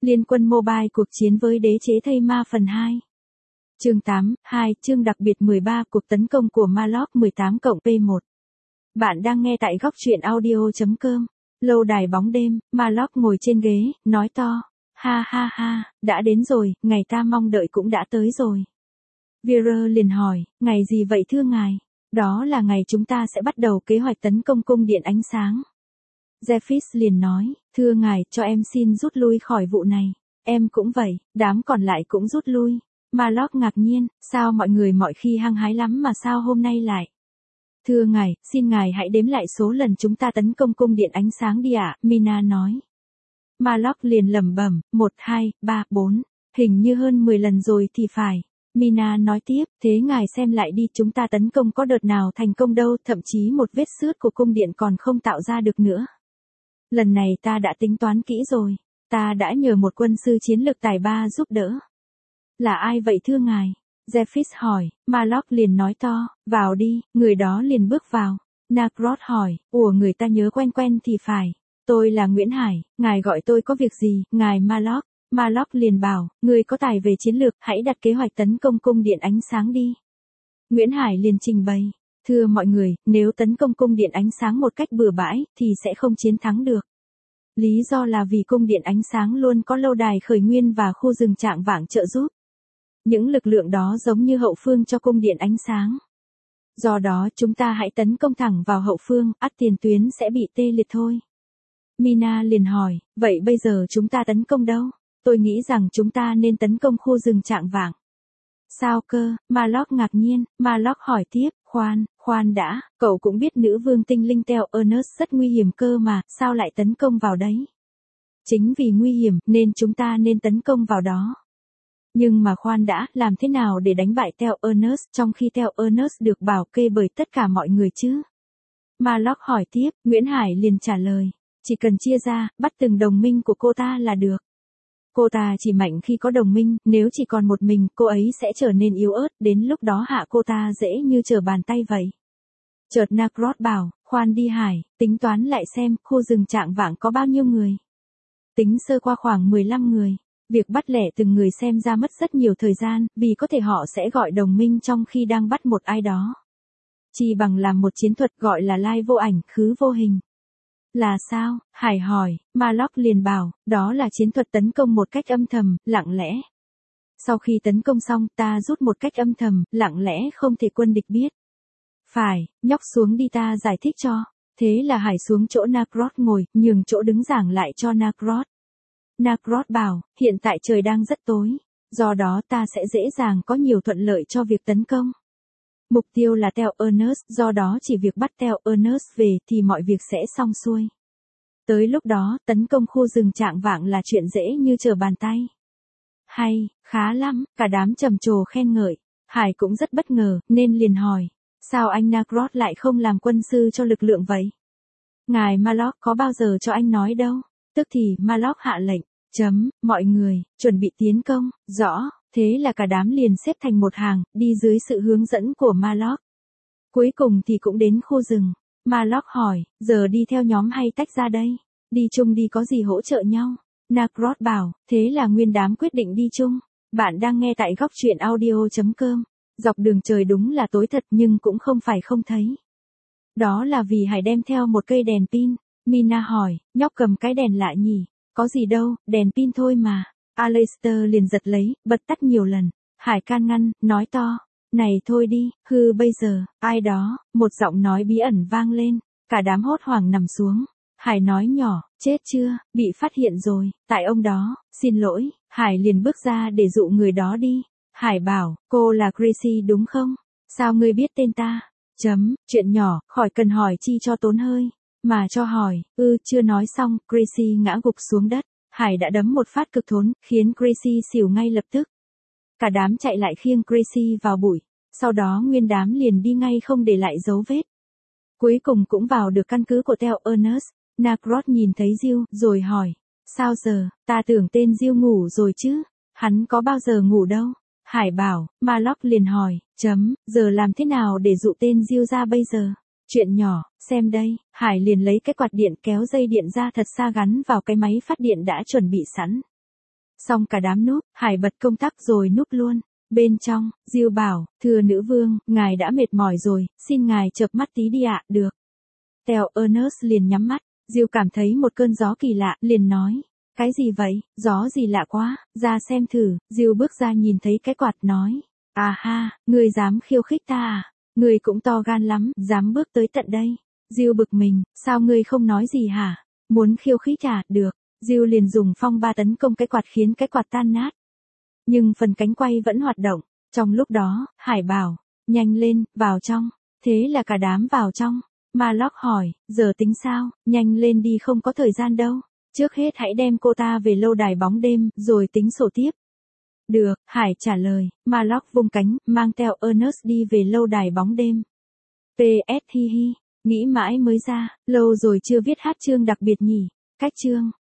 Liên quân mobile cuộc chiến với đế chế thây ma phần 2. Chương 8, 2, chương đặc biệt 13 cuộc tấn công của Maloc 18+P1. Bạn đang nghe tại góc truyện audio.com. Lâu đài bóng đêm, Maloc ngồi trên ghế, nói to. Ha ha ha, đã đến rồi, ngày ta mong đợi cũng đã tới rồi. Vera liền hỏi, ngày gì vậy thưa ngài? Đó là ngày chúng ta sẽ bắt đầu kế hoạch tấn công cung điện ánh sáng. Zephys liền nói, thưa ngài, cho em xin rút lui khỏi vụ này. Em cũng vậy, đám còn lại cũng rút lui. Maloc ngạc nhiên, sao mọi người mọi khi hăng hái lắm mà sao hôm nay lại? Thưa ngài, xin ngài hãy đếm lại số lần chúng ta tấn công cung điện ánh sáng đi ạ, Mina nói. Maloc liền lẩm bẩm, 1, 2, 3, 4, hình như hơn 10 lần rồi thì phải. Mina nói tiếp, thế ngài xem lại đi, chúng ta tấn công có đợt nào thành công đâu, thậm chí một vết xước của cung điện còn không tạo ra được nữa. Lần này ta đã tính toán kỹ rồi, ta đã nhờ một quân sư chiến lược tài ba giúp đỡ. Là ai vậy thưa ngài? Zephys hỏi, Maloc liền nói to, vào đi, người đó liền bước vào. Nacroth hỏi, người ta nhớ quen quen thì phải. Tôi là Nguyễn Hải, ngài gọi tôi có việc gì, ngài Maloc? Maloc liền bảo, người có tài về chiến lược, hãy đặt kế hoạch tấn công cung điện ánh sáng đi. Nguyễn Hải liền trình bày, thưa mọi người, nếu tấn công cung điện ánh sáng một cách bừa bãi, thì sẽ không chiến thắng được. Lý do là vì cung điện ánh sáng luôn có lâu đài khởi nguyên và khu rừng trạng vạng trợ giúp. Những lực lượng đó giống như hậu phương cho cung điện ánh sáng. Do đó chúng ta hãy tấn công thẳng vào hậu phương, ắt tiền tuyến sẽ bị tê liệt thôi. Mina liền hỏi, vậy bây giờ chúng ta tấn công đâu? Tôi nghĩ rằng chúng ta nên tấn công khu rừng trạng vạng. Sao cơ? Maloc ngạc nhiên, Maloc hỏi tiếp, khoan đã, cậu cũng biết nữ vương tinh linh Theo Ernest rất nguy hiểm cơ mà, sao lại tấn công vào đấy? Chính vì nguy hiểm, nên chúng ta nên tấn công vào đó. Nhưng mà khoan đã, làm thế nào để đánh bại Theo Ernest trong khi Theo Ernest được bảo kê bởi tất cả mọi người chứ? Maloc hỏi tiếp, Nguyễn Hải liền trả lời, chỉ cần chia ra, bắt từng đồng minh của cô ta là được. Cô ta chỉ mạnh khi có đồng minh, nếu chỉ còn một mình, cô ấy sẽ trở nên yếu ớt, đến lúc đó hạ cô ta dễ như trở bàn tay vậy. Chợt Nacroth bảo, khoan đi Hải, tính toán lại xem, khu rừng trạng vạng có bao nhiêu người. Tính sơ qua khoảng 15 người. Việc bắt lẻ từng người xem ra mất rất nhiều thời gian, vì có thể họ sẽ gọi đồng minh trong khi đang bắt một ai đó. Chỉ bằng làm một chiến thuật gọi là lai vô ảnh, khứ vô hình. Là sao? Hải hỏi, Maloc liền bảo, đó là chiến thuật tấn công một cách âm thầm, lặng lẽ. Sau khi tấn công xong, ta rút một cách âm thầm, lặng lẽ không thể quân địch biết. Phải, nhóc xuống đi ta giải thích cho. Thế là Hải xuống chỗ Nacroth ngồi, nhường chỗ đứng giảng lại cho Nacroth. Nacroth bảo, hiện tại trời đang rất tối, do đó ta sẽ dễ dàng có nhiều thuận lợi cho việc tấn công. Mục tiêu là Theo Ernest, do đó chỉ việc bắt Theo Ernest về thì mọi việc sẽ xong xuôi. Tới lúc đó, tấn công khu rừng trạng vạng là chuyện dễ như trở bàn tay. Hay, khá lắm, cả đám trầm trồ khen ngợi. Hải cũng rất bất ngờ, nên liền hỏi, sao anh Nacroth lại không làm quân sư cho lực lượng vậy? Ngài Maloc có bao giờ cho anh nói đâu. Tức thì Maloc hạ lệnh, mọi người, chuẩn bị tiến công, rõ, thế là cả đám liền xếp thành một hàng, đi dưới sự hướng dẫn của Maloc. Cuối cùng thì cũng đến khu rừng. Maloc hỏi, giờ đi theo nhóm hay tách ra đây? Đi chung đi có gì hỗ trợ nhau? Nacroth bảo, thế là nguyên đám quyết định đi chung. Bạn đang nghe tại góc truyện audio.com. Dọc đường trời đúng là tối thật nhưng cũng không phải không thấy. Đó là vì Hải đem theo một cây đèn pin. Mina hỏi, nhóc cầm cái đèn lạ nhỉ? Có gì đâu, đèn pin thôi mà. Aleister liền giật lấy, bật tắt nhiều lần. Hải can ngăn, nói to, này thôi đi, bây giờ, ai đó, một giọng nói bí ẩn vang lên. Cả đám hốt hoảng nằm xuống. Hải nói nhỏ, chết chưa, bị phát hiện rồi, tại ông đó, xin lỗi. Hải liền bước ra để dụ người đó đi. Hải bảo, cô là Gracie đúng không? Sao ngươi biết tên ta? Chuyện nhỏ, khỏi cần hỏi chi cho tốn hơi. Mà cho hỏi, chưa nói xong, Gracie ngã gục xuống đất. Hải đã đấm một phát cực thốn, khiến Gracie xỉu ngay lập tức. Cả đám chạy lại khiêng Gracie vào bụi. Sau đó nguyên đám liền đi ngay không để lại dấu vết. Cuối cùng cũng vào được căn cứ của Theo Ernest. Nacroth nhìn thấy Jill, rồi hỏi, sao giờ, ta tưởng tên Jill ngủ rồi chứ, hắn có bao giờ ngủ đâu. Hải bảo, Maloc liền hỏi, giờ làm thế nào để dụ tên Jill ra bây giờ? Chuyện nhỏ, xem đây, Hải liền lấy cái quạt điện kéo dây điện ra thật xa gắn vào cái máy phát điện đã chuẩn bị sẵn. Xong cả đám núp, Hải bật công tắc rồi núp luôn. Bên trong, Diêu bảo, thưa nữ vương, ngài đã mệt mỏi rồi, xin ngài chợp mắt tí đi ạ, được. Theo Ernest liền nhắm mắt, Diêu cảm thấy một cơn gió kỳ lạ, liền nói. Cái gì vậy, gió gì lạ quá, ra xem thử, Diêu bước ra nhìn thấy cái quạt nói. À ha, ngươi dám khiêu khích ta à, ngươi cũng to gan lắm, dám bước tới tận đây. Diêu bực mình, sao ngươi không nói gì hả, muốn khiêu khích à, được. Diêu liền dùng phong ba tấn công cái quạt khiến cái quạt tan nát. Nhưng phần cánh quay vẫn hoạt động. Trong lúc đó, Hải bảo, nhanh lên, vào trong. Thế là cả đám vào trong. Marlock hỏi, giờ tính sao, nhanh lên đi không có thời gian đâu. Trước hết hãy đem cô ta về lâu đài bóng đêm, rồi tính sổ tiếp. Được, Hải trả lời, Marlock vung cánh, mang theo Ernest đi về lâu đài bóng đêm. PS hi hi, nghĩ mãi mới ra, lâu rồi chưa viết hát chương đặc biệt nhỉ, cách chương.